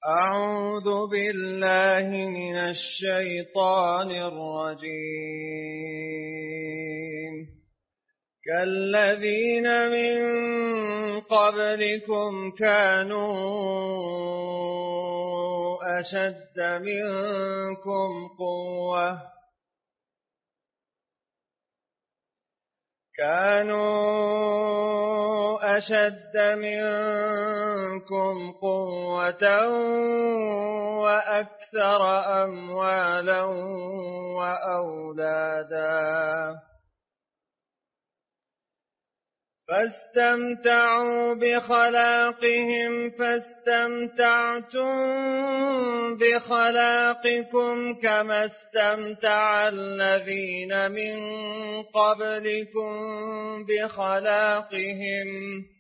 أعوذ بالله من الشيطان الرجيم. كالذين من قبلكم كانوا أشد منكم قوة وأكثر أموالا وأولادا فاستمتعوا بخلاقهم فاستمتعتم بخلاقكم كما استمتع الذين من قبلكم بخلاقهم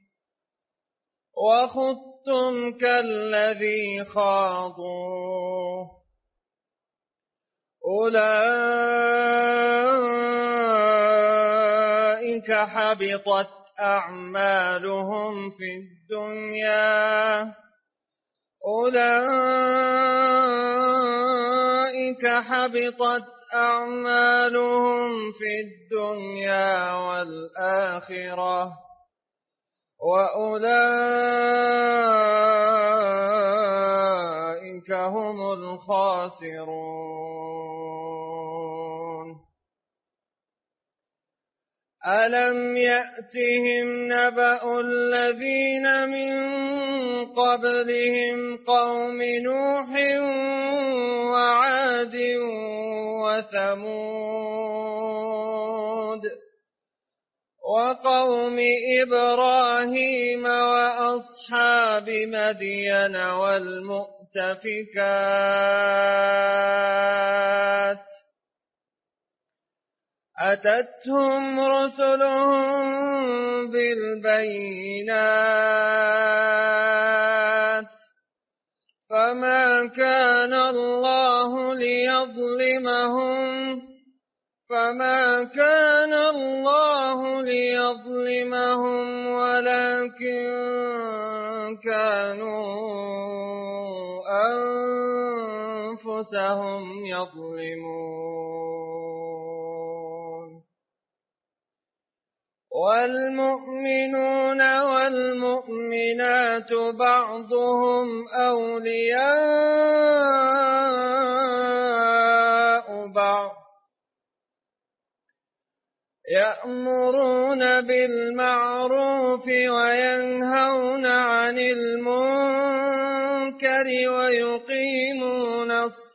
وخضتم كالذي خاضوا أولئك حبطت أعمالهم في الدنيا والآخرة وأولئك هم الخاسرون. ألم يأتهم نبأ الذين من قبلهم قوم نوح وعاد وثمود وقوم إبراهيم وأصحاب مدين والمؤتفكات أتتهم رسلهم بالبينات فما كان الله ليظلمهم ولكن كانوا أنفسهم يظلمون. والمؤمنون والمؤمنات بعضهم أولياء بعض يأمرون بالمعروف وينهون عن المنكر ويقيمون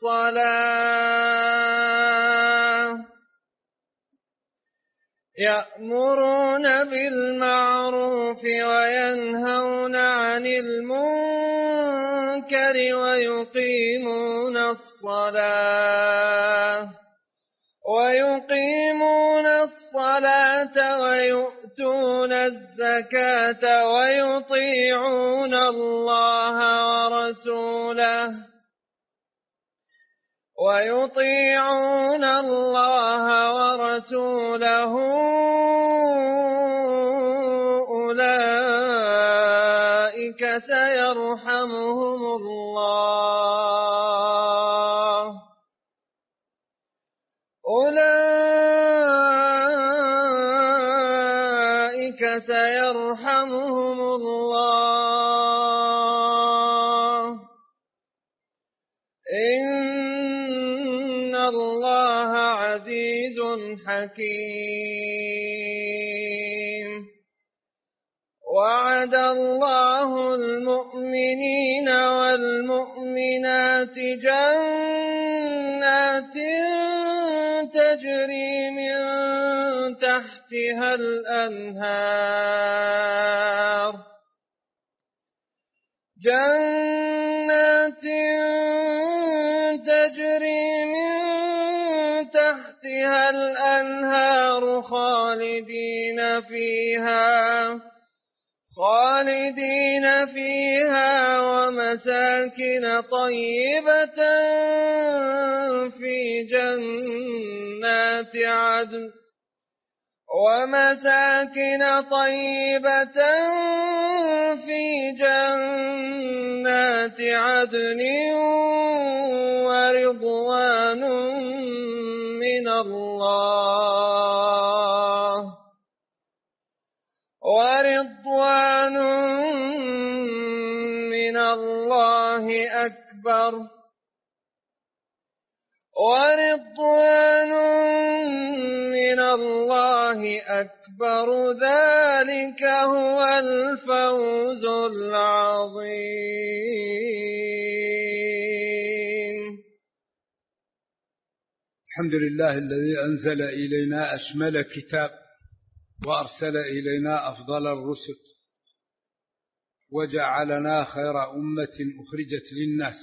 الصلاة ويؤتون الزكاة ويطيعون الله ورسوله أولئك سيرحمهم الله إن الله عزيز حكيم. وعد الله المؤمنين والمؤمنات جنات تجري من تحتها الأنهار خالدين فيها ومساكن طيبة في جنات عدن ومساكن طيبة في جنات عدن ورضوان من الله أكبر ذلك هو الفوز العظيم. الحمد لله الذي أنزل إلينا أشمل كتاب وأرسل إلينا أفضل الرسل وجعلنا خير أمة أخرجت للناس،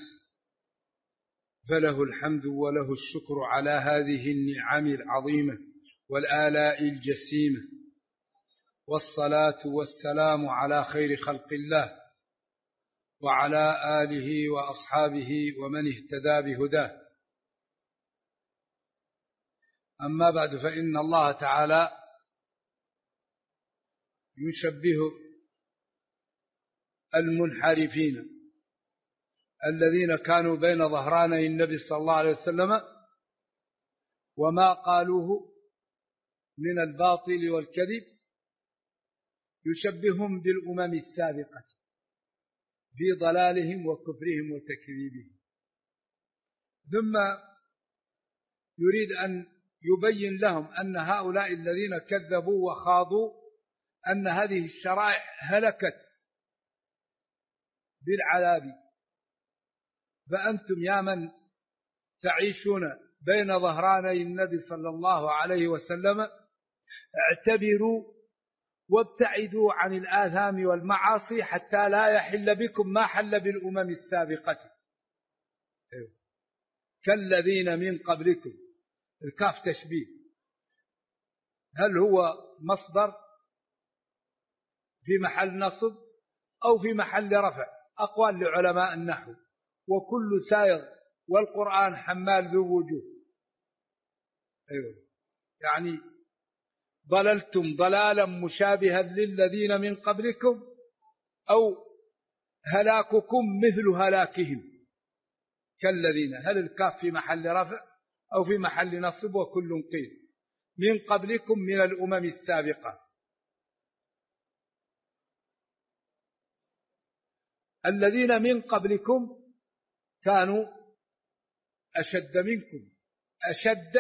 فله الحمد وله الشكر على هذه النعم العظيمة والآلاء الجسيمة، والصلاة والسلام على خير خلق الله وعلى آله وأصحابه ومن اهتدى بهداه. أما بعد، فإن الله تعالى يشبه المنحرفين الذين كانوا بين ظهراني النبي صلى الله عليه وسلم وما قالوه من الباطل والكذب، يشبههم بالأمم السابقة في ضلالهم وكفرهم وتكذيبهم، ثم يريد أن يبين لهم أن هؤلاء الذين كذبوا وخاضوا أن هذه الشرائع هلكت بالعذاب، فأنتم يا من تعيشون بين ظهراني النبي صلى الله عليه وسلم اعتبروا وابتعدوا عن الآثام والمعاصي حتى لا يحل بكم ما حل بالأمم السابقة كالذين من قبلكم. الكاف تشبيه، هل هو مصدر في محل نصب أو في محل رفع؟ أقوال لعلماء النحو، وكل سائغ، والقرآن حمال ذو وجوه. يعني ضللتم ضلالا مشابها للذين من قبلكم أو هلاككم مثل هلاكهم كالذين. هل الكاف في محل رفع أو في محل نصب؟ وكل قيل من قبلكم من الأمم السابقة. الذين من قبلكم كانوا أشد منكم، أشد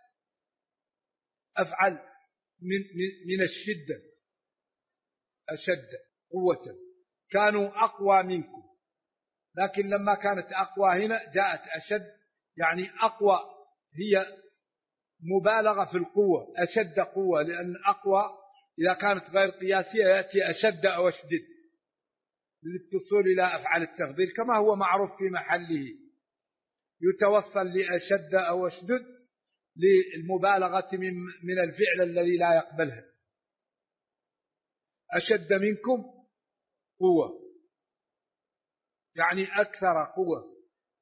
أفعل من الشدة، أشد قوة، كانوا أقوى منكم، لكن لما كانت أقوى هنا جاءت أشد، يعني أقوى هي مبالغة في القوة، أشد قوة، لأن أقوى إذا كانت غير قياسية يأتي أشد أو أشدد للتصول إلى أفعال التفضيل كما هو معروف في محله، يتوصل لأشد أو أشدد للمبالغة من الفعل الذي لا يقبلها. أشد منكم قوة يعني أكثر قوة،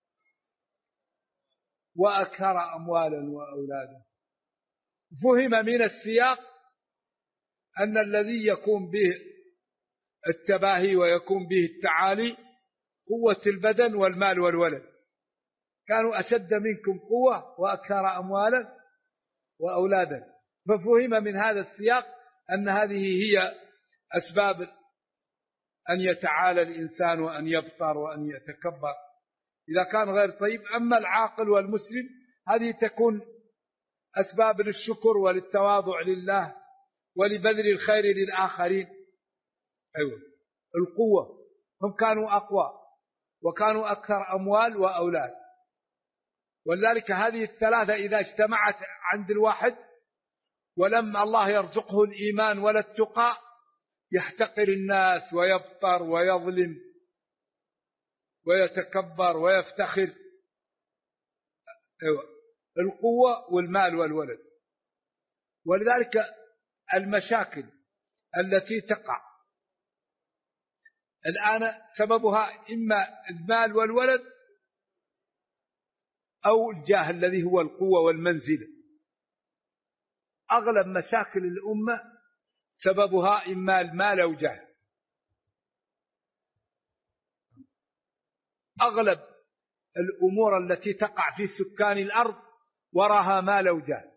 وأكثر أموالا وأولادا. فهم من السياق أن الذي يكون به التباهي ويكون به التعالي قوة البدن والمال والولد، كانوا أشد منكم قوة وأكثر أموالا وأولادا. ففهم من هذا السياق أن هذه هي أسباب أن يتعالى الإنسان وأن يبطر وأن يتكبر إذا كان غير طيب. أما العاقل والمسلم هذه تكون أسباب للشكر وللتواضع لله ولبذل الخير للآخرين. القوة، هم كانوا أقوى وكانوا أكثر أموال وأولاد، ولذلك هذه الثلاثة إذا اجتمعت عند الواحد ولم الله يرزقه الإيمان ولا التقى يحتقر الناس ويبطر ويظلم ويتكبر ويفتخر. القوة والمال والولد. ولذلك المشاكل التي تقع الآن سببها إما المال والولد أو الجاه الذي هو القوة والمنزلة أغلب مشاكل الأمة سببها إما المال أو جهل. أغلب الأمور التي تقع في سكان الأرض وراها مال أو جهل،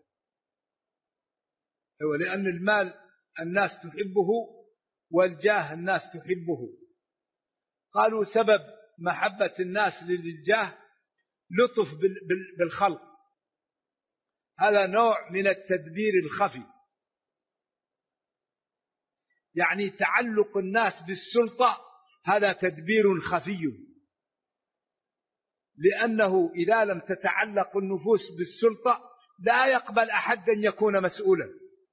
لأن المال الناس تحبه والجاه الناس تحبه. قالوا سبب محبة الناس للجاه لطف بالخلق، هذا نوع من التدبير الخفي، يعني تعلق الناس بالسلطة هذا تدبير خفي، لأنه إذا لم تتعلق النفوس بالسلطة لا يقبل أحد أن يكون مسؤولا،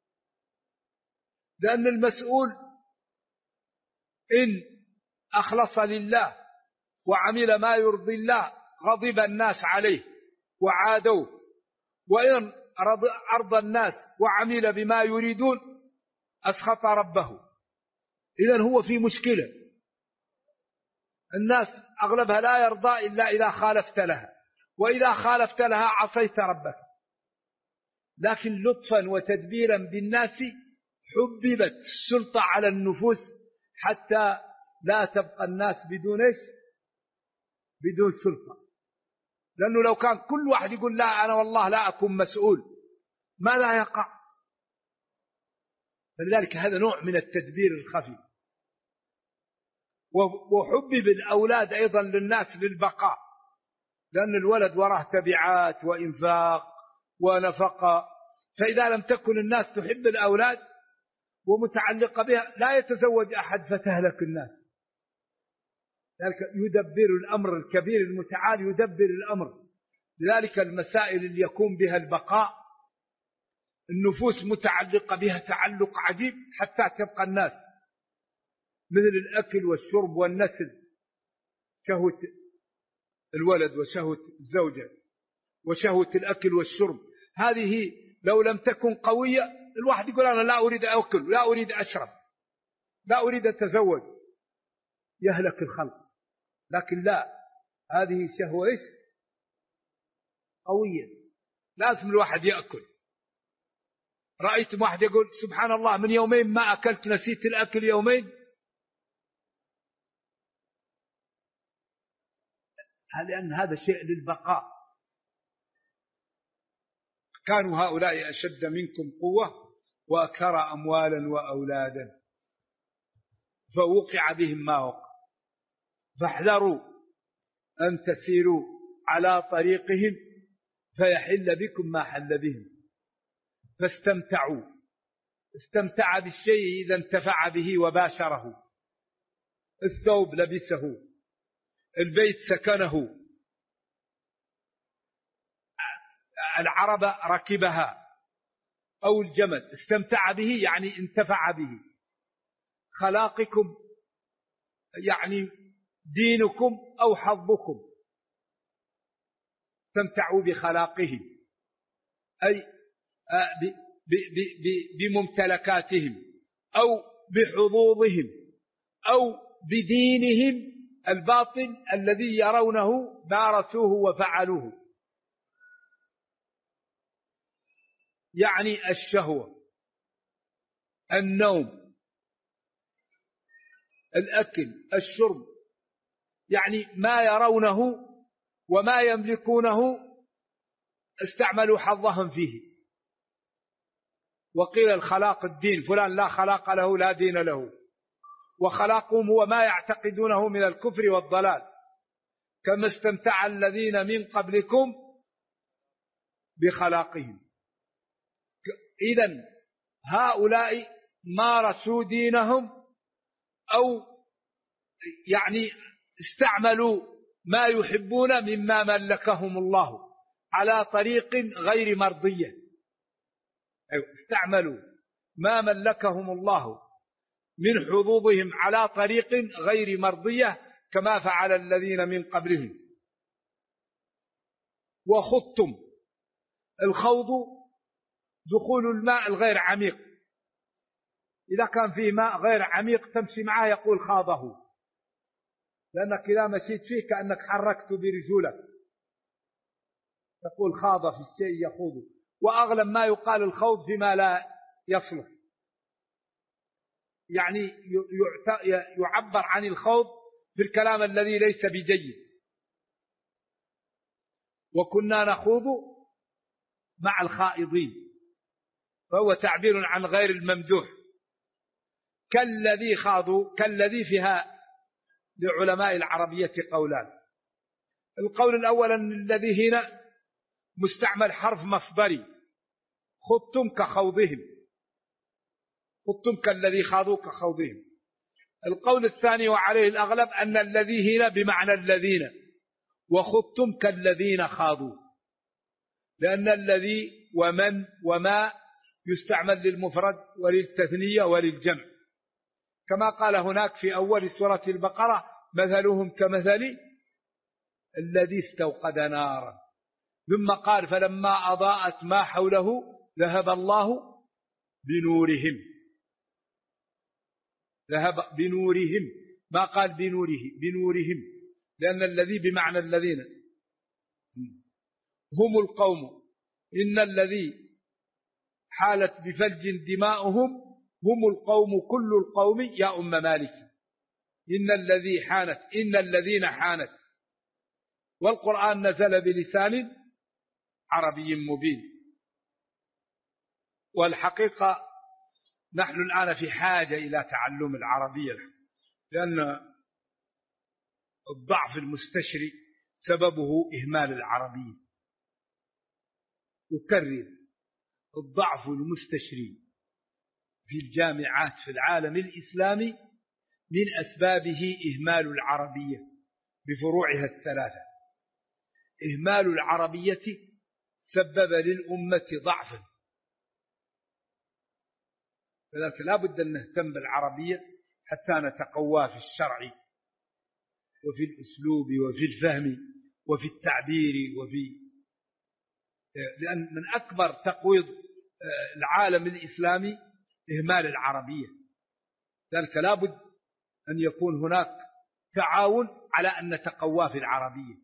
لأن المسؤول إن أخلص لله وعمل ما يرضي الله غضب الناس عليه وعادوه، وإن أرضى الناس وعمل بما يريدون أسخط ربه. إذن هو في مشكلة، الناس أغلبها لا يرضى إلا إذا خالفت لها، وإذا خالفت لها عصيت ربك. لكن لطفا وتدبيرا بالناس حببت السلطة على النفوس حتى لا تبقى الناس بدون سلطة. لأنه لو كان كل واحد يقول لا أنا والله لا أكون مسؤول ماذا يقع؟ فلذلك هذا نوع من التدبير الخفي. وحبب الأولاد أيضا للناس للبقاء، لأن الولد وراه تبعات وإنفاق ونفقة، فإذا لم تكن الناس تحب الأولاد ومتعلقة بها لا يتزوج أحد فتهلك الناس. لذلك يدبر الأمر الكبير المتعال، يدبر الأمر. لذلك المسائل اللي يكون بها البقاء النفوس متعلقة بها تعلق عجيب حتى تبقى الناس، مثل الأكل والشرب والنسل، شهوة الولد وشهوة الزوجة وشهوة الأكل والشرب، هذه لو لم تكن قوية الواحد يقول أنا لا أريد أكل، لا أريد أشرب، لا أريد أتزوج، يهلك الخلق. لكن لا، هذه شهوة قوية، لازم الواحد يأكل. رأيت واحد يقول سبحان الله من يومين ما أكلت، نسيت الأكل يومين، لأن هذا شيء للبقاء. كانوا هؤلاء أشد منكم قوة وأكثر أموالا وأولادا فوقع بهم ما وقع، فاحذروا أن تسيروا على طريقهم فيحل بكم ما حل بهم. فاستمتعوا، استمتع بالشيء إذا انتفع به وباشره، الثوب لبسه، البيت سكنه، العربة ركبها أو الجمل، استمتع به يعني انتفع به. خلاقكم يعني دينكم أو حظكم، استمتعوا بخلاقهم أي بممتلكاتهم أو بحظوظهم أو بدينهم الباطل الذي يرونه مارسوه وفعلوه. يعني الشهوة، النوم، الأكل، الشرب، يعني ما يرونه وما يملكونه استعملوا حظهم فيه. وقيل الخلاق الدين، فلان لا خلاق له لا دين له، وخلاقهم هو ما يعتقدونه من الكفر والضلال، كما استمتع الذين من قبلكم بخلاقهم. إذن هؤلاء مارسوا دينهم أو يعني استعملوا ما يحبون مما ملكهم الله على طريق غير مرضية، استعملوا ما ملكهم الله من حظوظهم على طريق غير مرضية كما فعل الذين من قبلهم. وخضتم، الخوض دخول الماء الغير عميق، إذا كان فيه ماء غير عميق تمشي معه يقول خاضه، لأنك إذا مشيت فيه كأنك حركت برجولك، تقول خاض في الشيء يخوض. وأغلب ما يقال الخوض فيما لا يصلح، يعني يعبر عن الخوض في الكلام الذي ليس بجيد. وكنا نخوض مع الخائضين، فهو تعبير عن غير الممدوح. كالذي خاضوا، كالذي فيها لعلماء العربية قولان. القول الأول أن الذي هنا مستعمل حرف مصدري، خضتم كخوضهم، خضتم كالذي خاضوا كخوضهم. القول الثاني وعليه الأغلب أن الذي هنا بمعنى الذين، وخضتم كالذين خاضوا، لأن الذي ومن وما يستعمل للمفرد وللتثنية وللجمع، كما قال هناك في أول سورة البقرة: مثلهم كمثل الذي استوقد نارا. ثم قال: فلما أضاءت ما حوله ذهب الله بنورهم. ذهب بنورهم، ما قال بنوره، بنورهم، لأن الذي بمعنى الذين. هم القوم إن الذي حالت بفلج دماؤهم هم القوم كل القوم يا أم مالك. إن الذي حانت، إن الذين حانت. والقرآن نزل بلسان عربي مبين. والحقيقة نحن الآن في حاجة إلى تعلم العربية، لأن الضعف المستشري سببه إهمال العربية. أكرر: الضعف المستشري في الجامعات في العالم الإسلامي من أسبابه إهمال العربية بفروعها الثلاثة. إهمال العربية سبب للأمة ضعفا، فذلك لا بد أن نهتم بالعربية حتى نتقوى في الشرع وفي الأسلوب وفي الفهم وفي التعبير لأن من أكبر تقويض العالم الإسلامي إهمال العربية. ذلك لا بد أن يكون هناك تعاون على أن نتقوى في العربية،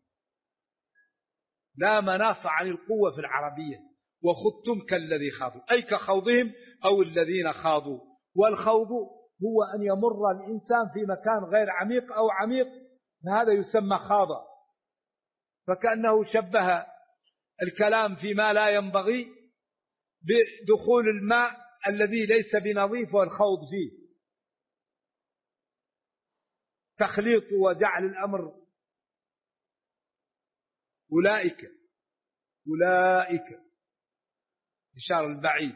لا مناص عن القوة في العربية. وخضتم كالذي خاضوا، أي كخوضهم أو الذين خاضوا. والخوض هو أن يمر الإنسان في مكان غير عميق أو عميق، فهذا يسمى خاضا. فكأنه شبه الكلام فيما لا ينبغي بدخول الماء الذي ليس بنظيف والخوض فيه، تخليط وجعل الأمر. أولئك إشارة البعيد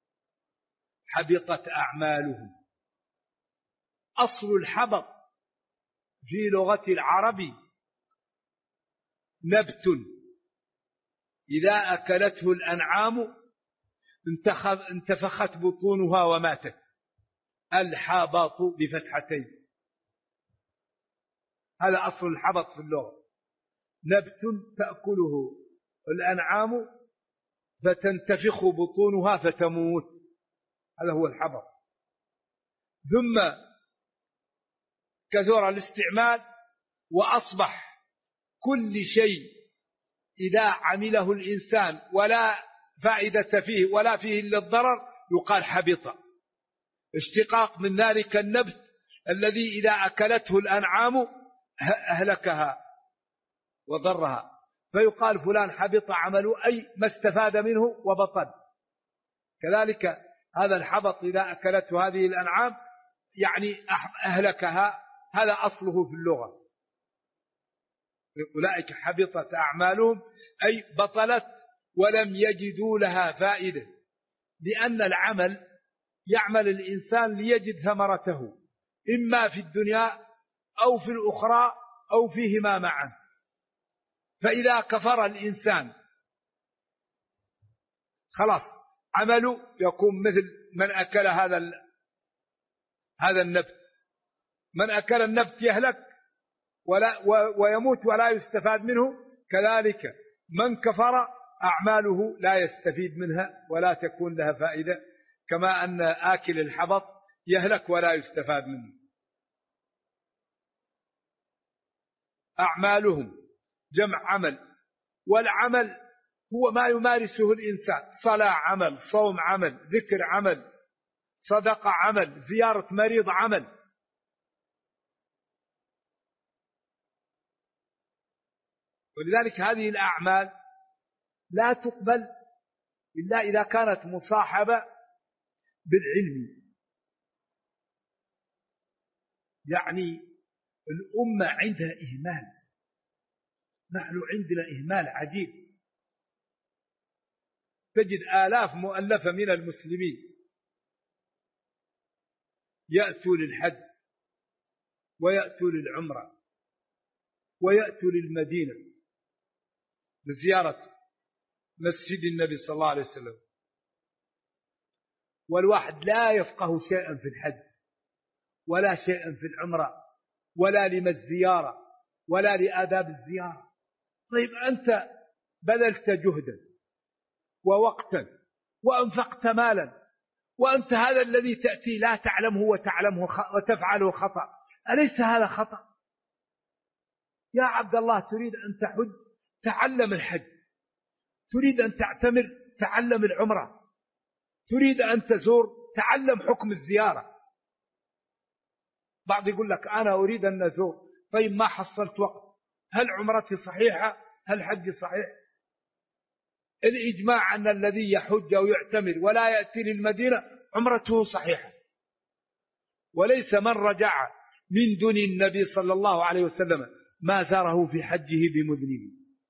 حبطت أعمالهم. أصل الحبط في لغة العرب نبت إذا أكلته الأنعام انتفخت بطونها وماتت. الحبط بفتحتين، هذا أصل الحبط في اللغة. نبت تأكله الأنعام فتنتفخ بطونها فتموت، هذا هو الحبط. ثم كثر الاستعمال وأصبح كل شيء إذا عمله الإنسان ولا فائدة فيه ولا فيه إلا الضرر يقال حبط، اشتقاق من ذلك النبت الذي إذا أكلته الأنعام أهلكها وضرها، فيقال فلان حبط عمله، أي ما استفاد منه وبطل. كذلك هذا الحبط إذا أكلته هذه الأنعام يعني أهلكها، هذا أصله في اللغة. أولئك حبطت أعمالهم أي بطلت ولم يجدوا لها فائدة، لأن العمل يعمل الإنسان ليجد ثمرته إما في الدنيا أو في الأخرى أو فيهما معا. فإذا كفر الإنسان خلاص عمله يكون مثل من أكل هذا النبت. من أكل النبت يهلك ويموت ولا يستفاد منه، كذلك من كفر أعماله لا يستفيد منها ولا تكون لها فائدة، كما أن آكل الحبط يهلك ولا يستفاد منه. أعمالهم جمع عمل، والعمل هو ما يمارسه الإنسان، صلاة عمل، صوم عمل، ذكر عمل، صدقة عمل، زيارة مريض عمل. ولذلك هذه الأعمال لا تقبل إلا إذا كانت مصاحبة بالعلم. يعني الأمة عندها إهمال، نحن عندنا إهمال عجيب. تجد آلاف مؤلفة من المسلمين يأتوا للحج ويأتوا للعمرة ويأتوا للمدينة لزيارة مسجد النبي صلى الله عليه وسلم، والواحد لا يفقه شيئا في الحج ولا شيئا في العمرة ولا لما الزيارة ولا لآداب الزيارة. طيب أنت بذلت جهدا ووقتا وأنفقت مالا، وأنت هذا الذي تأتي لا تعلمه وتعلمه وتفعله خطأ، أليس هذا خطأ؟ يا عبد الله، تريد أن تحج تعلم الحج، تريد أن تعتمر تعلم العمرة، تريد أن تزور تعلم حكم الزيارة. بعض يقول لك أنا أريد أن أزور، طيب ما حصلت وقت، هل عمرتي صحيحة؟ هل حجي صحيح؟ الإجماع أن الذي يحج أو يعتمر ولا يأتي للمدينة عمرته صحيحة، وليس من رجع من دون النبي صلى الله عليه وسلم ما زاره في حجه بمذنب،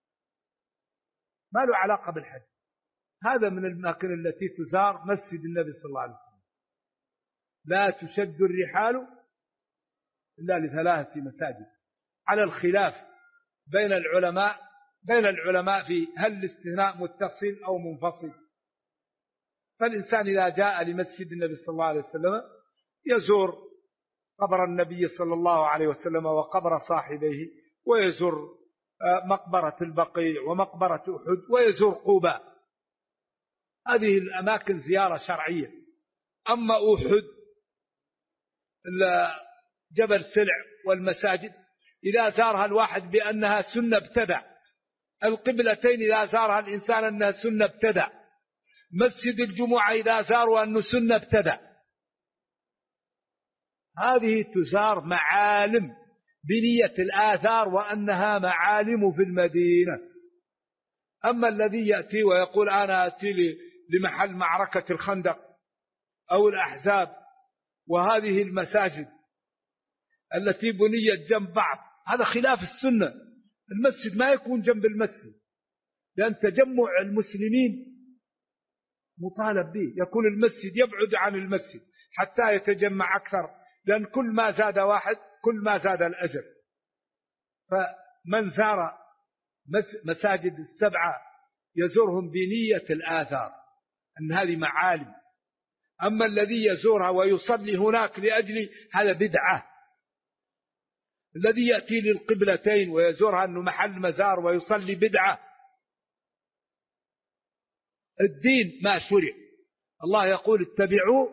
ما له علاقة بالحج. هذا من الأماكن التي تزار مسجد النبي صلى الله عليه وسلم. لا تشد الرحال إلا لثلاثة مساجد، على الخلاف بين العلماء في هل الاستثناء متصل أو منفصل. فالإنسان إذا جاء لمسجد النبي صلى الله عليه وسلم يزور قبر النبي صلى الله عليه وسلم وقبر صاحبيه، ويزور مقبرة البقيع ومقبرة أحد، ويزور قباء. هذه الأماكن زيارة شرعية. أما أحد جبل سلع والمساجد إذا زارها الواحد بأنها سنة ابتدع، القبلتين إذا زارها الإنسان أنها سنة ابتدع، مسجد الجمعة إذا زاروا أنه سنة ابتدع. هذه تزار معالم بنية الآثار وأنها معالم في المدينة. أما الذي يأتي ويقول أنا أتي لمحل معركة الخندق أو الأحزاب وهذه المساجد التي بنيت جنب بعض، هذا خلاف السنة. المسجد ما يكون جنب المسجد، لأن تجمع المسلمين مطالب به، يكون المسجد يبعد عن المسجد حتى يتجمع أكثر، لأن كل ما زاد واحد كل ما زاد الأجر. فمن زار مساجد السبعة يزورهم بنية الآثار أن هذه معالم. أما الذي يزورها ويصلي هناك لأجل هذا بدعة. الذي يأتي للقبلتين ويزورها أنه محل مزار ويصلي بدعة. الدين ما شرع، الله يقول اتبعوا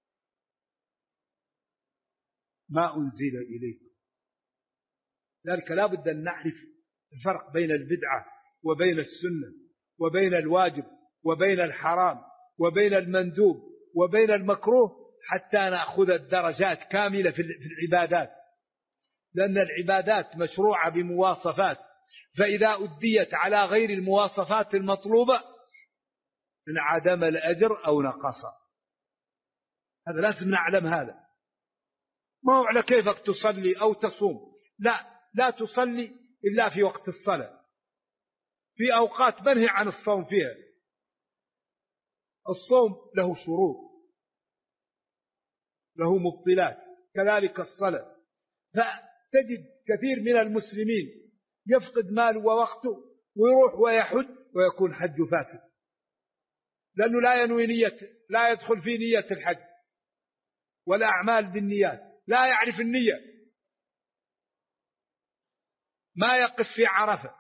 ما أنزل إليكم. ذلك لا بد أن نعرف الفرق بين البدعة وبين السنة وبين الواجب وبين الحرام وبين المندوب وبين المكروه، حتى نأخذ الدرجات كاملة في العبادات. لأن العبادات مشروعة بمواصفات، فإذا أديت على غير المواصفات المطلوبة انعدم الأجر أو نقص. هذا لازم نعلم. هذا ما هو على كيفك تصلي أو تصوم، لا تصلي إلا في وقت الصلاة، في أوقات منهي عن الصوم فيها. الصوم له شروط، له مبطلات، كذلك الصلاة. فتجد كثير من المسلمين يفقد ماله ووقته ويروح ويحج ويكون حج فاسد، لأنه لا ينوي لا يدخل في نية الحج والأعمال بالنيات، لا يعرف النية، ما يقف في عرفة،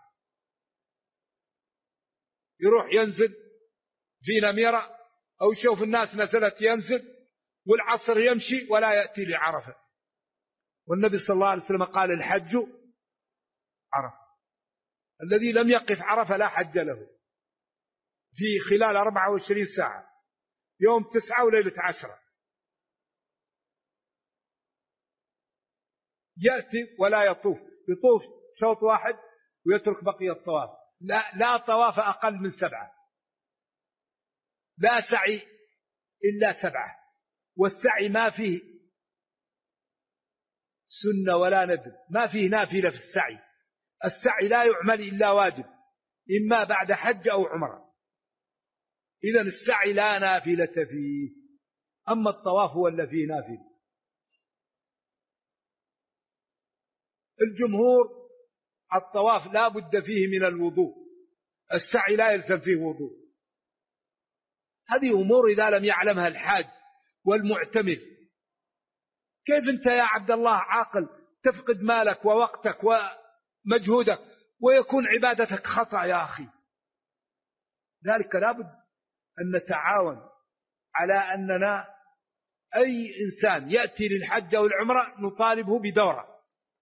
يروح ينزل في نميرة أو يشوف الناس نزلت ينزل، والعصر يمشي ولا يأتي لعرفة. والنبي صلى الله عليه وسلم قال الحج عرفة، الذي لم يقف عرفة لا حج له. في خلال 24 ساعة، يوم 9 وليلة 10، يأتي ولا يطوف، يطوف شوط واحد ويترك بقية الطواف. لا طواف أقل من 7، لا سعي إلا 7، والسعي ما فيه سنة ولا ندب، ما فيه نافلة في السعي. السعي لا يعمل إلا واجب، إما بعد حج أو عمرة. إذا السعي لا نافلة فيه، أما الطواف هو اللي فيه نافلة. الجمهور الطواف لا بد فيه من الوضوء، السعي لا يلزم فيه وضوء. هذه أمور إذا لم يعلمها الحاج والمعتمر. كيف أنت يا عبد الله عاقل تفقد مالك ووقتك ومجهودك ويكون عبادتك خطأ يا أخي؟ ذلك لابد أن نتعاون على أننا أي إنسان يأتي للحج أو العمرة نطالبه بدورة،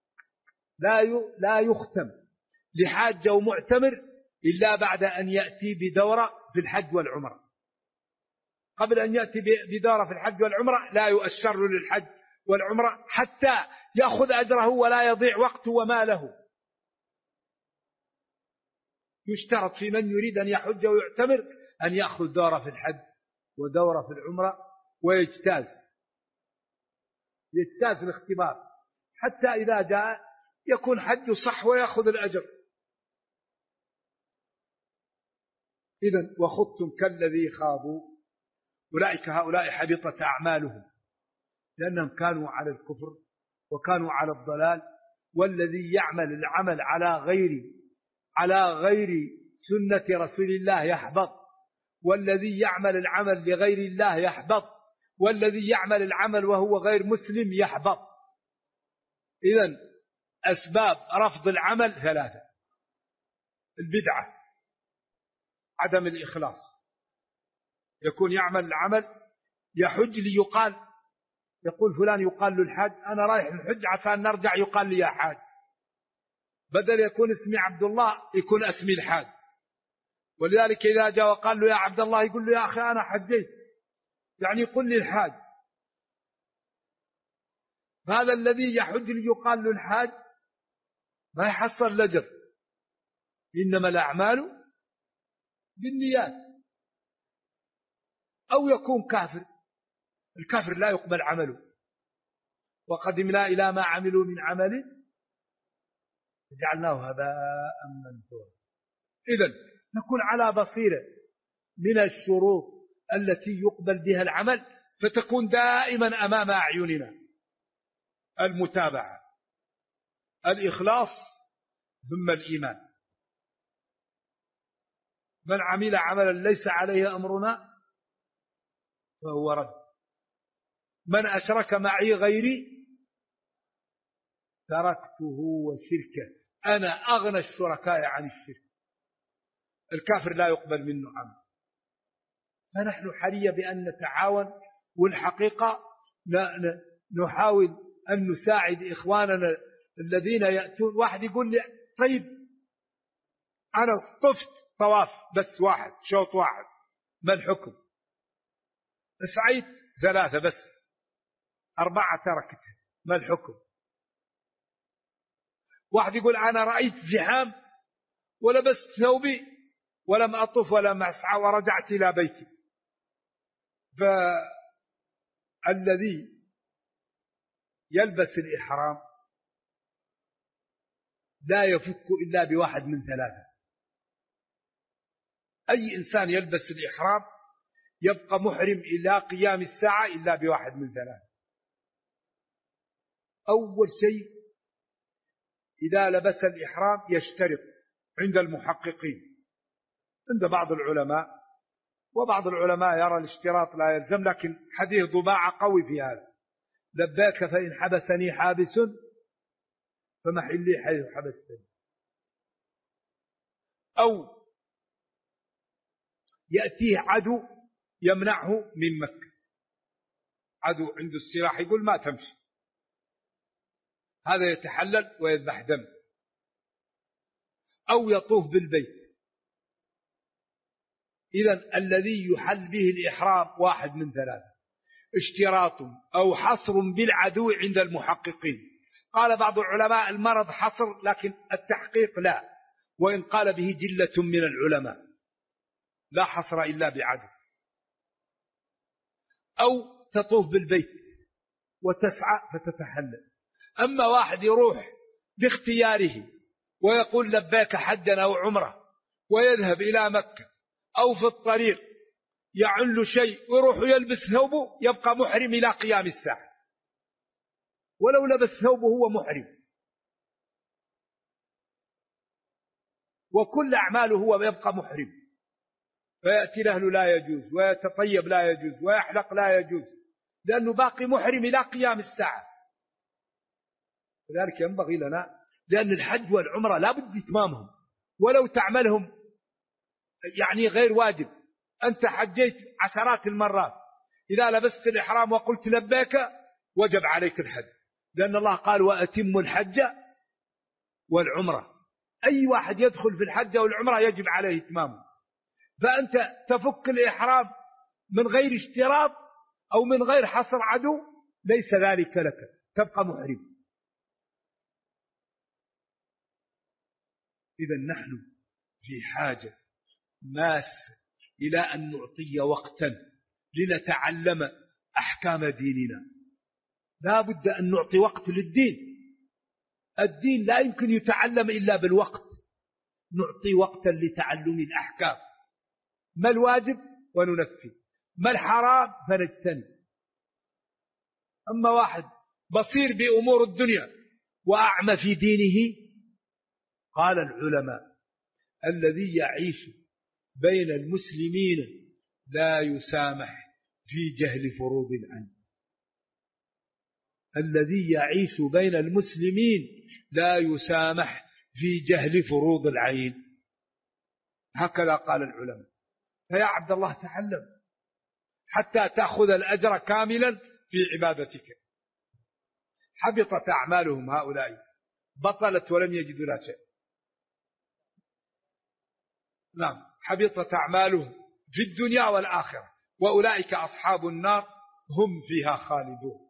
لا يختم لحاج أو معتمر إلا بعد أن يأتي بدورة في الحج والعمرة. قبل أن يأتي بدورة في الحج والعمرة لا يؤشر له للحج والعمرة حتى يأخذ أجره ولا يضيع وقته وماله. يشترط في من يريد أن يحج ويعتمر أن يأخذ دورة في الحج ودورة في العمرة ويجتاز الاختبار، حتى إذا جاء يكون حج صح ويأخذ الأجر. إذن وخضتم كالذي خاضوا أولئك هؤلاء حبطت أعمالهم، لأنهم كانوا على الكفر وكانوا على الضلال. والذي يعمل العمل على غير سنة رسول الله يحبط، والذي يعمل العمل لغير الله يحبط، والذي يعمل العمل وهو غير مسلم يحبط. إذن أسباب رفض العمل 3: البدعة، عدم الإخلاص، يكون يعمل العمل يحج يقول فلان يقال له الحاج، أنا رايح الحج عشان نرجع يقال لي يا حاج، بدل يكون اسمي عبد الله يكون اسمي الحاج. ولذلك إذا جاء وقال له يا عبد الله يقول له يا أخي أنا حجيت، يعني يقول لي الحاج. هذا الذي يحج ليقال له الحاج ما يحصل الأجر، إنما الأعمال بالنيات. أو يكون كافر، الكافر لا يقبل عمله، وقدمنا إلى ما عملوا من عمل جعلناه هباء منثورا. إذن نكون على بصيرة من الشروط التي يقبل بها العمل، فتكون دائما أمام أعيننا: المتابعة، الإخلاص، ثم الإيمان. من عمل عملا ليس عليه أمرنا فهو رد. من أشرك معي غيري تركته وشركه، أنا أغنى الشركاء عن الشرك. الكافر لا يقبل منه عمل. فنحن حري بأن نتعاون، والحقيقة نحاول أن نساعد إخواننا الذين يأتون. واحد يقول لي طيب أنا طفت طواف بس واحد، شوط واحد، ما الحكم؟ سعيت 3 بس، 4 تركتها، ما الحكم؟ واحد يقول أنا رأيت زحام ولبست ثوبي ولم أطف ولم أسعى ورجعت إلى بيتي. فالذي يلبس الإحرام لا يفك إلا بواحد من 3. أي إنسان يلبس الإحرام يبقى محرم إلى قيام الساعة إلا بواحد من 3. أول شيء إذا لبس الإحرام يشترط عند المحققين، عند بعض العلماء، وبعض العلماء يرى الاشتراط لا يلزم، لكن حديث ضباعة قوي في هذا: لباك فإن حبسني حابس فمحلي حيث حبستني. أو يأتيه عدو يمنعه من مكة، عدو عنده السلاح يقول ما تمشي، هذا يتحلل ويذبح دم. أو يطوف بالبيت، إذن الذي يحل به الإحرام واحد من ثلاثة: اشتراط أو حصر بالعدو عند المحققين. قال بعض العلماء المرض حصر، لكن التحقيق لا، وإن قال به جلة من العلماء لا حصر إلا بعدو. أو تطوف بالبيت وتسعى فتتحلل. أما واحد يروح باختياره ويقول لبيك حجا أو عمره ويذهب إلى مكة، أو في الطريق يعل شيء ويروح يلبس ثوبه، يبقى محرم إلى قيام الساعة ولو لبس ثوبه هو محرم، وكل أعماله هو يبقى محرم. فيأتي الأهل لا يجوز، ويتطيب لا يجوز، ويحلق لا يجوز، لأنه باقي محرم إلى قيام الساعة. لذلك ينبغي لنا، لأن الحج والعمرة لا بد إتمامهم، ولو تعملهم يعني غير واجب. أنت حجيت عشرات المرات، إذا لبست الإحرام وقلت لبيك وجب عليك الحج، لأن الله قال وأتم الحج والعمرة. أي واحد يدخل في الحج والعمرة يجب عليه إتمامه. فأنت تفك الإحرام من غير اشتراط أو من غير حصر عدو، ليس ذلك لك، تبقى محرم. إذا نحن في حاجة ماسة إلى أن نعطي وقتا لنتعلم أحكام ديننا. لا بد أن نعطي وقت للدين. الدين لا يمكن يتعلم إلا بالوقت. نعطي وقتا لتعلم الأحكام، ما الواجب وننفذ، ما الحرام فنجتنب. أما واحد بصير بأمور الدنيا وأعمى في دينه، قال العلماء الذي يعيش بين المسلمين لا يسامح في جهل فروض العين. الذي يعيش بين المسلمين لا يسامح في جهل فروض العين، هكذا قال العلماء. فيا عبد الله تعلم حتى تأخذ الأجر كاملا في عبادتك. حبطت أعمالهم هؤلاء، بطلت ولم يجدوا لا شيء. نعم، حبطت أعمالهم في الدنيا والآخرة، وأولئك أصحاب النار هم فيها خالدون،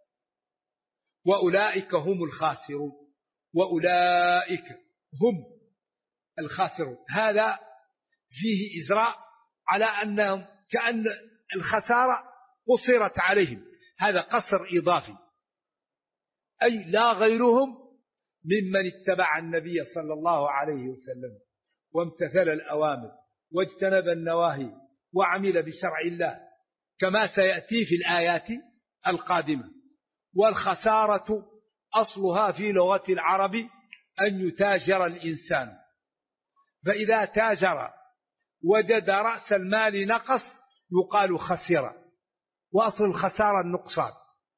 وأولئك هم الخاسرون، وأولئك هم الخاسرون. هذا فيه إزراء على أنهم كأن الخسارة قصرت عليهم، هذا قصر إضافي، أي لا غيرهم ممن اتبع النبي صلى الله عليه وسلم وامتثل الأوامر واجتنب النواهي وعمل بشرع الله، كما سيأتي في الآيات القادمة. والخسارة أصلها في لغة العرب أن يتاجر الإنسان، فإذا تاجر وجد رأس المال نقص يقال خسر، وأصل الخسارة النقصان.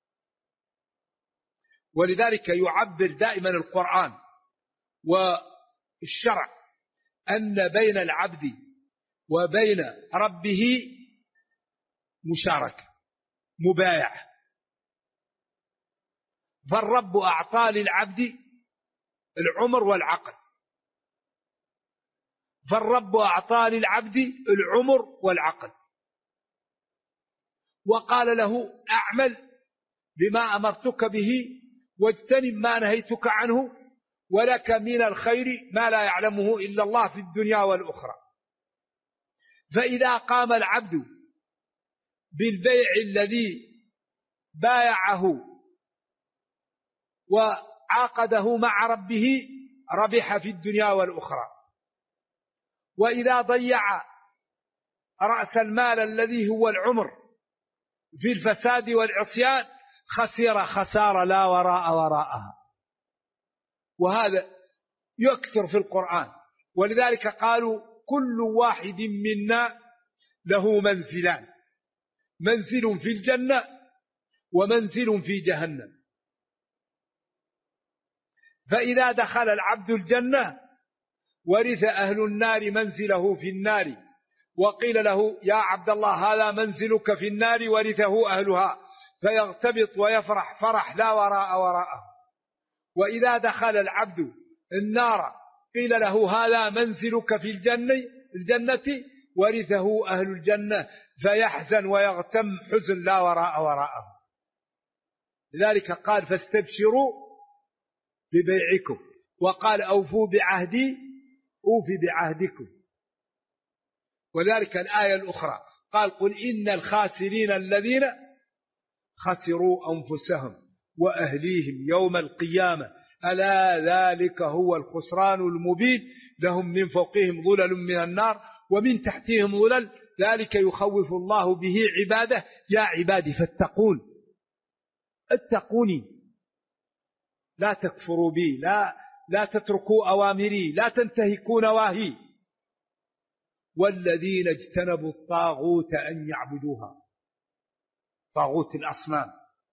ولذلك يعبر دائما القرآن والشرع أن بين العبد وبين ربه مشاركة، مبايعة. فالرب أعطى للعبد العمر والعقل، فالرب أعطى للعبد العمر والعقل، وقال له أعمل بما أمرتك به واجتنب ما نهيتك عنه، ولك من الخير ما لا يعلمه إلا الله في الدنيا والأخرى. فإذا قام العبد بالبيع الذي بايعه وعاقده مع ربه ربح في الدنيا والأخرى. وإذا ضيع رأس المال الذي هو العمر في الفساد والعصيان خسر خسارة لا وراء وراءها. وهذا يكثر في القرآن، ولذلك قالوا كل واحد منا له منزلان، منزل في الجنة ومنزل في جهنم. فإذا دخل العبد الجنة ورث أهل النار منزله في النار، وقيل له يا عبد الله هذا منزلك في النار ورثه أهلها، فيغتبط ويفرح فرح لا وراء وراءه. وإذا دخل العبد النار قيل له هذا منزلك في الجنة، ورثه أهل الجنة فيحزن ويغتم حزن لا وراء وراءه. لذلك قال فاستبشروا ببيعكم، وقال أوفوا بعهدي أوفي بعهدكم. وذلك الآية الأخرى قال قل إن الخاسرين الذين خسروا أنفسهم وأهليهم يوم القيامة ألا ذلك هو الخسران المبين لهم من فوقهم ظلل من النار ومن تحتهم ظلل ذلك يخوف الله به عباده يا عبادي فاتقون. اتقوني، لا تكفروا بي، لا تتركوا أوامري، لا تنتهكوا نواهي. والذين اجتنبوا الطاغوت أن يعبدوها، طاغوت الأصنام،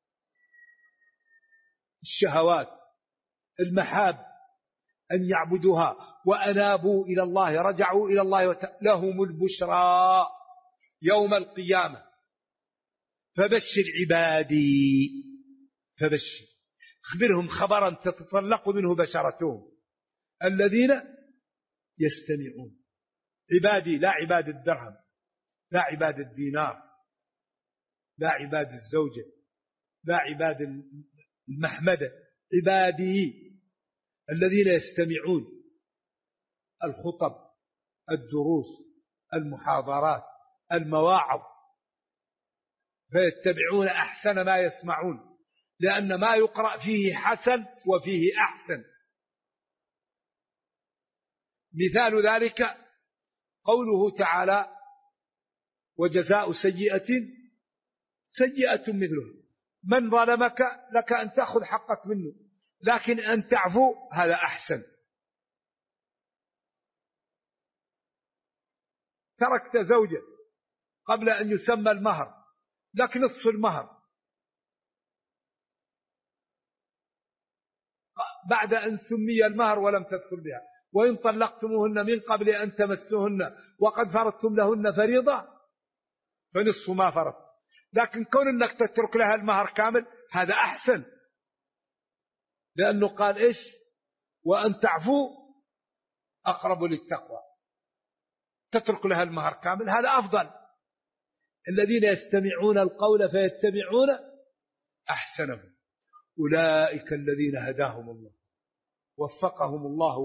الشهوات، المحاب، أن يعبدوها وأنابوا إلى الله، رجعوا إلى الله لهم البشرى يوم القيامة. فبشر عبادي، فبشر، اخبرهم خبرا تتطلق منه بشرتهم الذين يستمعون. عبادي لا عباد الدرهم، لا عباد الدينار، لا عباد الزوجة، لا عباد المحمدة، عبادي الذين يستمعون الخطب، الدروس، المحاضرات، المواعظ، فيتبعون أحسن ما يسمعون، لأن ما يقرأ فيه حسن وفيه أحسن. مثال ذلك قوله تعالى وجزاء سيئة سيئة مثلها. من ظلمك لك أن تأخذ حقك منه، لكن أن تعفو هذا أحسن. تركت زوجة قبل أن يسمى المهر لك نصف المهر، بعد أن سمي المهر ولم تدخل بها، وإن طلقتموهن من قبل أن تمسوهن وقد فرضتم لهن فريضة فنصف ما فرضت. لكن كون أنك تترك لها المهر كامل هذا أحسن، لأنه قال إيش؟ وأن تعفو أقرب للتقوى. تترك لها المهر كامل هذا أفضل. الذين يستمعون القول فيتبعون أحسنه أولئك الذين هداهم الله وفقهم الله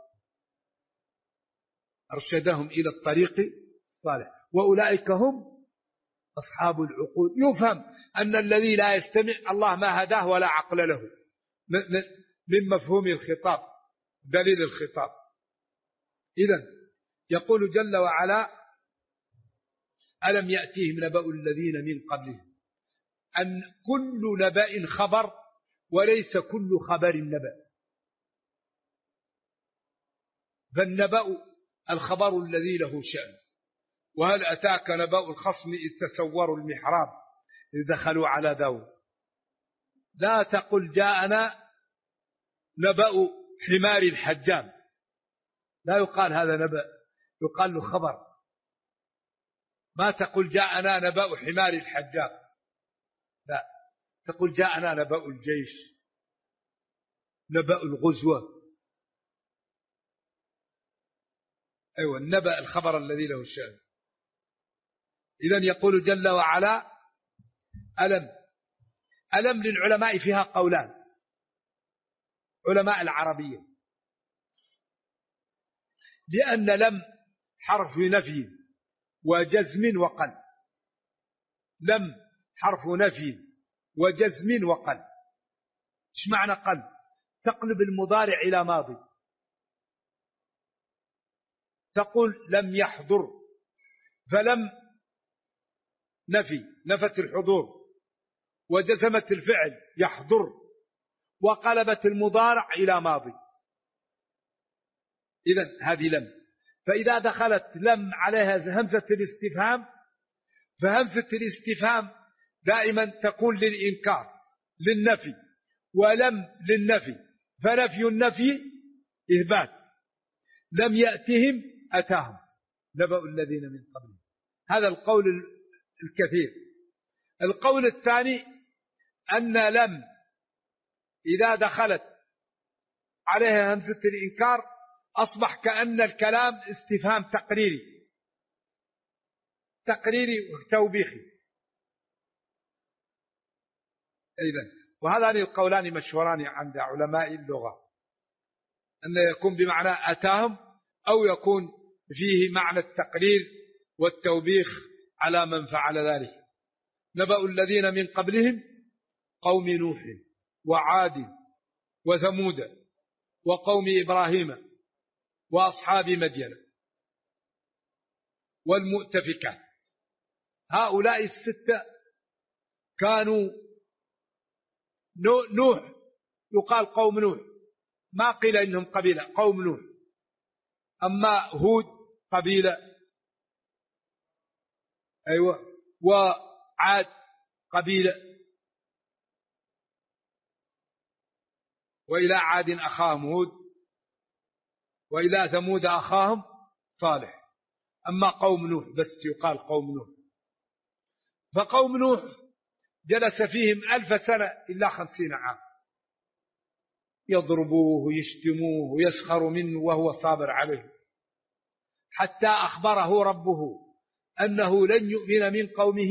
وأرشدهم إلى الطريق الصالح وأولئك هم أصحاب العقول. يفهم أن الذي لا يستمع الله ما هداه ولا عقل له من مفهوم الخطاب، دليل الخطاب. إذن يقول جل وعلا ألم يأتيهم نبأ الذين من قبلهم، أن كل نبأ خبر وليس كل خبر نبأ. فالنبأ الخبر الذي له شأن. وهل أتاك نبأ الخصم إذ تسوروا المحراب إذ دخلوا على داود. لا تقل جاءنا نبأ حمار الحجام، لا يقال هذا نبأ، يقال له خبر. ما تقول جاءنا نبأ حمار الحجام، لا، تقول جاءنا نبأ الجيش، نبأ الغزوة. أيوة، النبأ الخبر الذي له شأن. إذن يقول جل وعلا ألم للعلماء فيها قولان، علماء العربية، لأن لم حرف نفي وجزم وقل. لم حرف نفي وجزم وقل. ايش معنى قل؟ تقلب المضارع إلى ماضي، تقول لم يحضر، فلم نفت الحضور وجزمت الفعل يحضر وقلبت المضارع إلى ماضي. إذن هذه لم. فإذا دخلت لم عليها همزة الاستفهام، فهمزة الاستفهام دائما تكون للإنكار للنفي، ولم للنفي، فنفي النفي إثبات. لم يأتهم أتاهم نبأ الذين من قبلهم. هذا القول الكثير. القول الثاني أن لم إذا دخلت عليها همزة الإنكار أصبح كأن الكلام استفهام تقريري، تقريري وتوبيخي. إذن وهذان القولان مشهوران عند علماء اللغة، أن يكون بمعنى أتاهم أو يكون فيه معنى التقرير والتوبيخ على من فعل ذلك. نبأ الذين من قبلهم قوم نوح وعاد وثمود وقوم إبراهيم وأصحاب مدين والمؤتفكات. هؤلاء الستة كانوا نوح يقال قوم نوح، ما قيل إنهم قبيلة، قوم نوح. أما هود قبيلة، أيوة، وعاد قبيلة، وإلى عاد أخاهم هود، وإلى ثمود أخاهم صالح. أما قوم نوح بس يقال قوم نوح. فقوم نوح جلس فيهم 1000 سنة إلا 50 عام، يضربوه ويشتموه ويسخر منه وهو صابر عليه، حتى أخبره ربه أنه لن يؤمن من قومه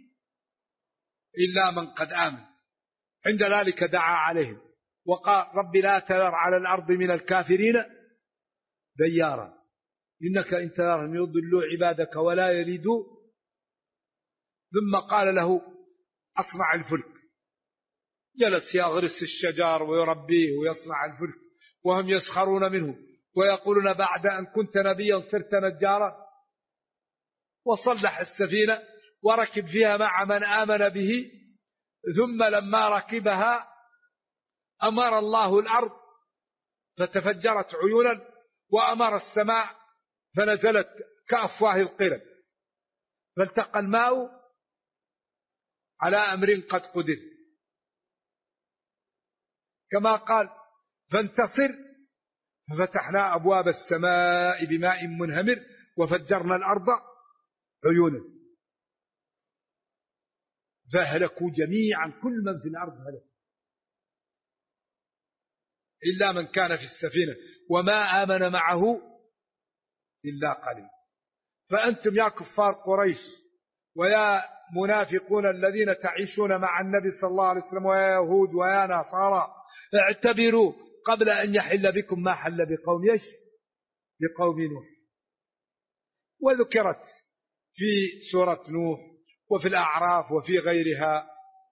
إلا من قد آمن. عند ذلك دعا عليهم وقال رب لا تذر على الأرض من الكافرين ديارا إنك إن تذرهم يضلوا عبادك ولا يلدوا. ثم قال له أصنع الفلك، جلس يغرس الشجر ويربيه ويصنع الفلك وهم يسخرون منه ويقولون بعد أن كنت نبيا صرت نجارا. وصلح السفينة وركب فيها مع من آمن به. ثم لما ركبها أمر الله الأرض فتفجرت عيونا، وأمر السماء فنزلت كأفواه القرد، فالتقى الماء على أمر قد قدر، كما قال فانتصر ففتحنا أبواب السماء بماء منهمر وفجرنا الأرض عيونا فهلكوا جميعا، كل من في الأرض هلك إلا من كان في السفينة وما آمن معه إلا قليل. فأنتم يا كفار قريش ويا منافقون الذين تعيشون مع النبي صلى الله عليه وسلم ويا يهود ويا نصارى، اعتبروا قبل أن يحل بكم ما حل بقوم بقوم نوح. وذكرت في سورة نوح وفي الأعراف وفي غيرها،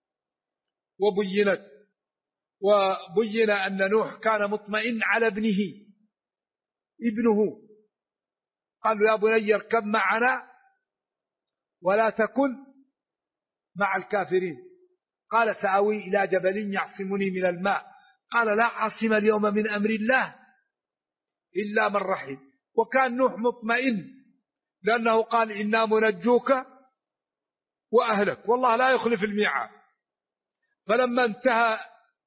وبين أن نوح كان مطمئن على ابنه قال له يا بني اركب معنا ولا تكن مع الكافرين. قال سآوي إلى جبل يعصمني من الماء، قال لا عاصم اليوم من أمر الله إلا من رحم. وكان نوح مطمئن لأنه قال إنا منجوك وأهلك والله لا يخلف الميعاد. فلما انتهى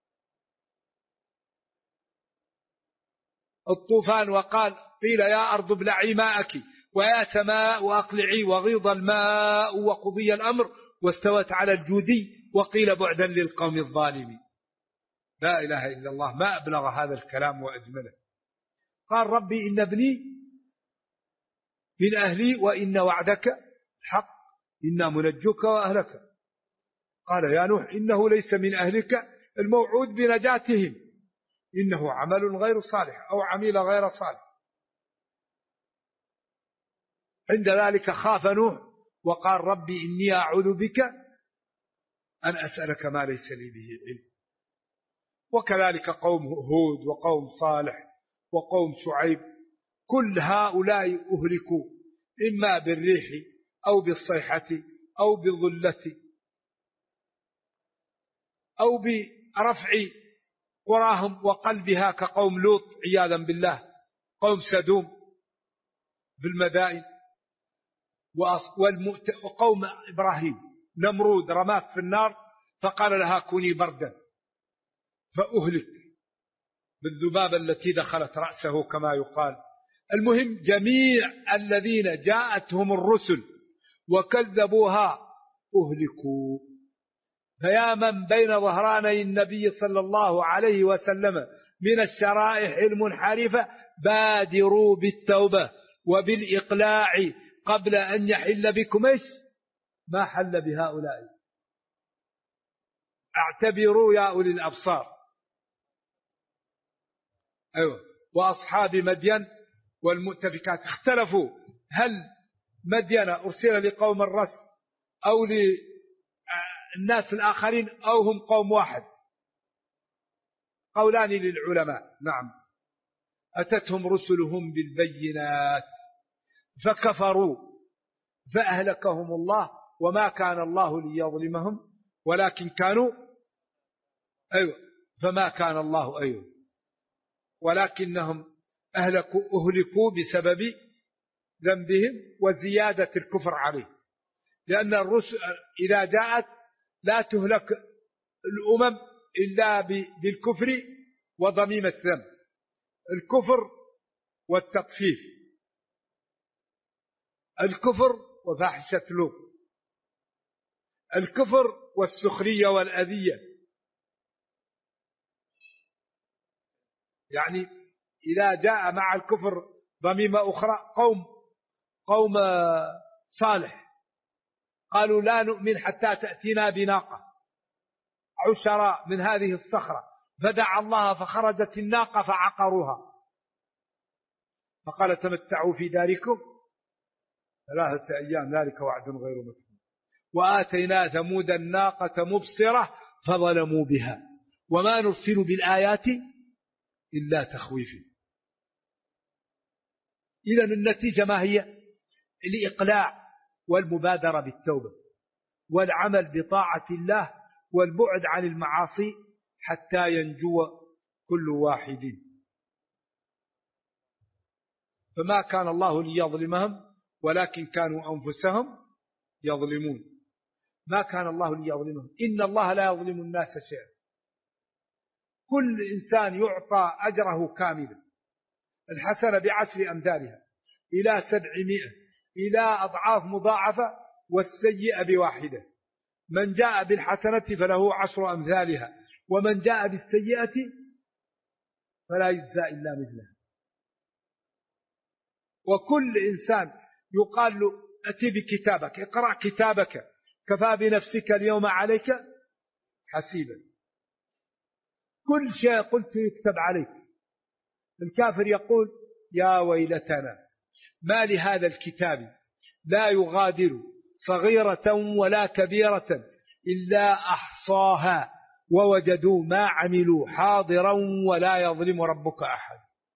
الطوفان وقال قيل يا أرض ابلعي ماءك ويا سماء أقلعي وغيض الماء وقضي الأمر واستوت على الجودي وقيل بعدا للقوم الظالمين. لا إله إلا الله، ما أبلغ هذا الكلام وأجمله. قال ربي إن ابني من أهلي وإن وعدك حق إنا منجوك وأهلك. قال يا نوح إنه ليس من أهلك الموعود بنجاتهم، إنه عمل غير صالح أو عميل غير صالح. عند ذلك خاف نوح وقال ربي إني أعوذ بك أن أسألك ما ليس لي به علم. وكذلك قوم هود وقوم صالح وقوم شعيب، كل هؤلاء أهلكوا إما بالريح أو بالصيحة أو بالظلة أو برفع قراهم وقلبها كقوم لوط عياذا بالله، قوم سدوم بالمدائن، وقوم إبراهيم نمرود رماك في النار فقال لها كوني بردا فأهلك بالذبابة التي دخلت رأسه كما يقال. المهم جميع الذين جاءتهم الرسل وكذبوها أهلكوا. فيا من بين ظهراني النبي صلى الله عليه وسلم من الشرائح المنحرفة بادروا بالتوبة وبالإقلاع قبل أن يحل بكم إيش ما حل بهؤلاء. اعتبروا يا أولي الأبصار. أيوة. وأصحاب مدين والمؤتفكات اختلفوا هل مدين أرسل لقوم الرس أو للناس الآخرين أو هم قوم واحد. قولان للعلماء. نعم. أتتهم رسلهم بالبينات فكفروا فأهلكهم الله وما كان الله ليظلمهم ولكن كانوا أيوة فما كان الله أيوة ولكنهم أهلكوا بسبب ذنبهم وزيادة الكفر عليه. لأن الرسل إذا جاءت لا تهلك الأمم إلا بالكفر وضميم الذنب. الكفر والتطفيف، الكفر وفاحشة لوط، الكفر والسخرية والأذية. يعني إذا جاء مع الكفر ضميمة أخرى قوم صالح قالوا لا نؤمن حتى تأتينا بناقة عشراء من هذه الصخرة، فدعا الله فخرجت الناقة فعقروها فقال تمتعوا في داركم 3 أيام ذلك وعد غير مكذوب. وآتينا ثمود الناقة مبصرة فظلموا بها وما نرسل بالآيات إلا تخويفا. إذن النتيجة ما هي؟ الإقلاع والمبادرة بالتوبة والعمل بطاعة الله والبعد عن المعاصي حتى ينجو كل واحد. فما كان الله ليظلمهم ولكن كانوا أنفسهم يظلمون. ما كان الله ليظلمهم، إن الله لا يظلم الناس شيئا. كل إنسان يعطى أجره كاملا، الحسنة ب10 أمثالها إلى 700 إلى أضعاف مضاعفة، والسيئة ب1. من جاء بالحسنة فله 10 أمثالها ومن جاء بالسيئة فلا يجزى إلا مثلها. وكل إنسان يقال له أتي بكتابك، اقرأ كتابك كفى بنفسك اليوم عليك حسيبا. كل شيء قلت يكتب عليك. الكافر يقول يا ويلتنا ما لهذا الكتاب لا يغادر صغيرة ولا كبيرة إلا أحصاها ووجدوا ما عملوا حاضرا ولا يظلم ربك أحد.